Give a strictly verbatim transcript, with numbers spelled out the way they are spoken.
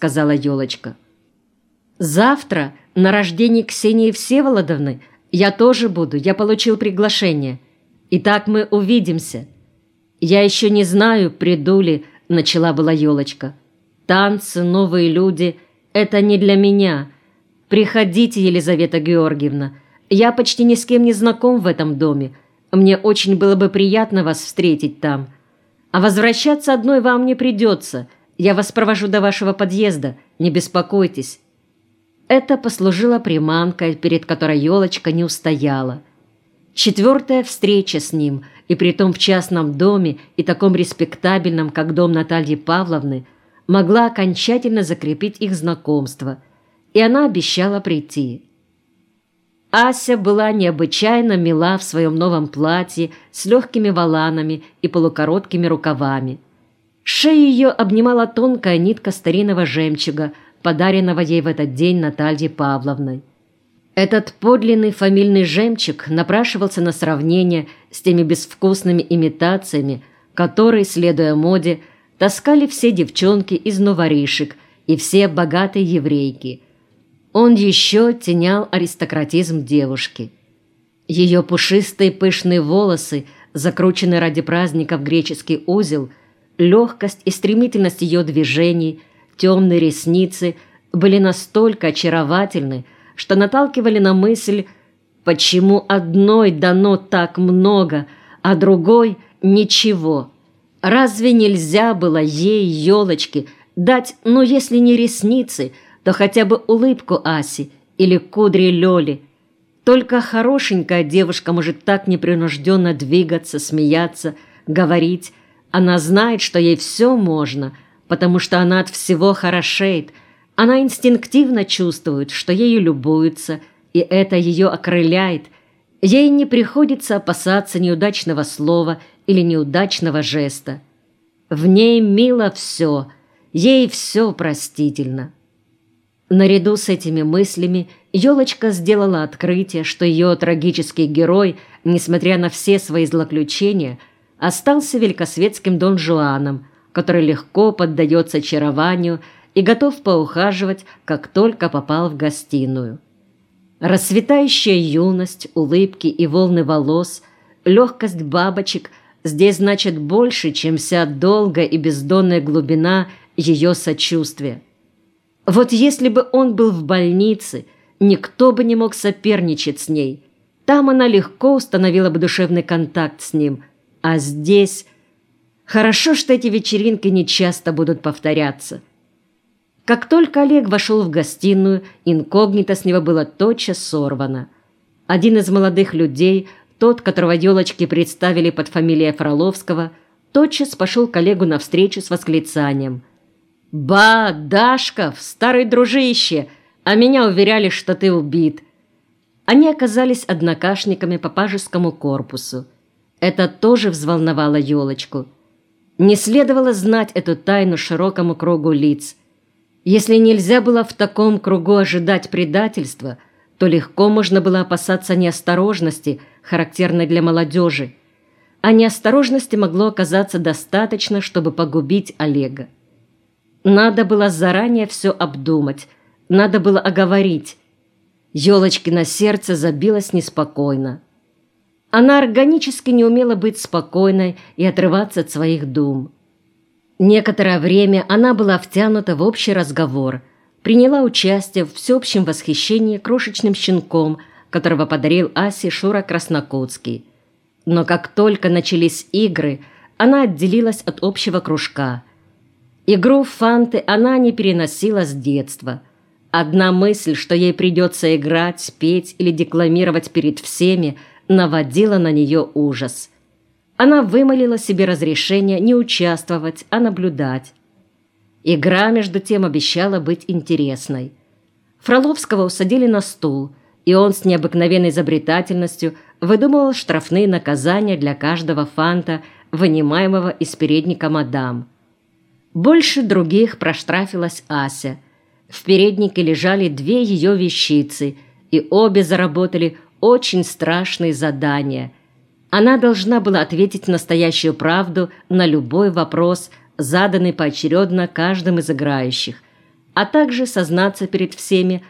сказала елочка. «Завтра на рождении Ксении Всеволодовны я тоже буду, я получил приглашение. Итак, мы увидимся». «Я еще не знаю, приду ли», — начала была елочка. «Танцы, новые люди — это не для меня. Приходите, Елизавета Георгиевна. Я почти ни с кем не знаком в этом доме. Мне очень было бы приятно вас встретить там. А возвращаться одной вам не придется. Я вас провожу до вашего подъезда, не беспокойтесь». Это послужило приманкой, перед которой елочка не устояла. Четвертая встреча с ним, и притом в частном доме, и таком респектабельном, как дом Натальи Павловны, могла окончательно закрепить их знакомство, и она обещала прийти. Ася была необычайно мила в своем новом платье с легкими воланами и полукороткими рукавами. Шею ее обнимала тонкая нитка старинного жемчуга, подаренного ей в этот день Натальей Павловной. Этот подлинный фамильный жемчуг напрашивался на сравнение с теми безвкусными имитациями, которые, следуя моде, таскали все девчонки из новоришек и все богатые еврейки. Он еще оттенял аристократизм девушки. Ее пушистые пышные волосы, закрученные ради праздника в греческий узел, легкость и стремительность ее движений, темные ресницы были настолько очаровательны, что наталкивали на мысль, почему одной дано так много, а другой – ничего. Разве нельзя было ей, елочке, дать, ну если не ресницы, то хотя бы улыбку Аси или кудри Лёли? Только хорошенькая девушка может так непринужденно двигаться, смеяться, говорить. Она знает, что ей все можно, потому что она от всего хорошеет. Она инстинктивно чувствует, что ею любуются, и это ее окрыляет. Ей не приходится опасаться неудачного слова или неудачного жеста. В ней мило все, ей все простительно. Наряду с этими мыслями елочка сделала открытие, что ее трагический герой, несмотря на все свои злоключения, остался великосветским Дон Жуаном, который легко поддается очарованию и готов поухаживать, как только попал в гостиную. Расцветающая юность, улыбки и волны волос, легкость бабочек здесь значит больше, чем вся долгая и бездонная глубина ее сочувствия. Вот если бы он был в больнице, никто бы не мог соперничать с ней. Там она легко установила бы душевный контакт с ним, а здесь... Хорошо, что эти вечеринки не часто будут повторяться. Как только Олег вошел в гостиную, инкогнито с него было тотчас сорвано. Один из молодых людей, тот, которого елочки представили под фамилией Фроловского, тотчас пошел к Олегу навстречу с восклицанием: «Ба, Дашков, старый дружище, а меня уверяли, что ты убит». Они оказались однокашниками по пажескому корпусу. Это тоже взволновало елочку. Не следовало знать эту тайну широкому кругу лиц. Если нельзя было в таком кругу ожидать предательства, то легко можно было опасаться неосторожности, характерной для молодежи. А неосторожности могло оказаться достаточно, чтобы погубить Олега. Надо было заранее все обдумать, надо было оговорить. Елочкино сердце забилось неспокойно. Она органически не умела быть спокойной и отрываться от своих дум. Некоторое время она была втянута в общий разговор, приняла участие в всеобщем восхищении крошечным щенком, которого подарил Асе Шура Краснокутский. Но как только начались игры, она отделилась от общего кружка. Игру в фанты она не переносила с детства. Одна мысль, что ей придется играть, петь или декламировать перед всеми, наводила на нее ужас. Она вымолила себе разрешение не участвовать, а наблюдать. Игра, между тем, обещала быть интересной. Фроловского усадили на стул, и он с необыкновенной изобретательностью выдумывал штрафные наказания для каждого фанта, вынимаемого из передника мадам. Больше других проштрафилась Ася. В переднике лежали две ее вещицы, и обе заработали очень страшные задания. Она должна была ответить настоящую правду на любой вопрос, заданный поочередно каждым из играющих. а также сознаться перед всеми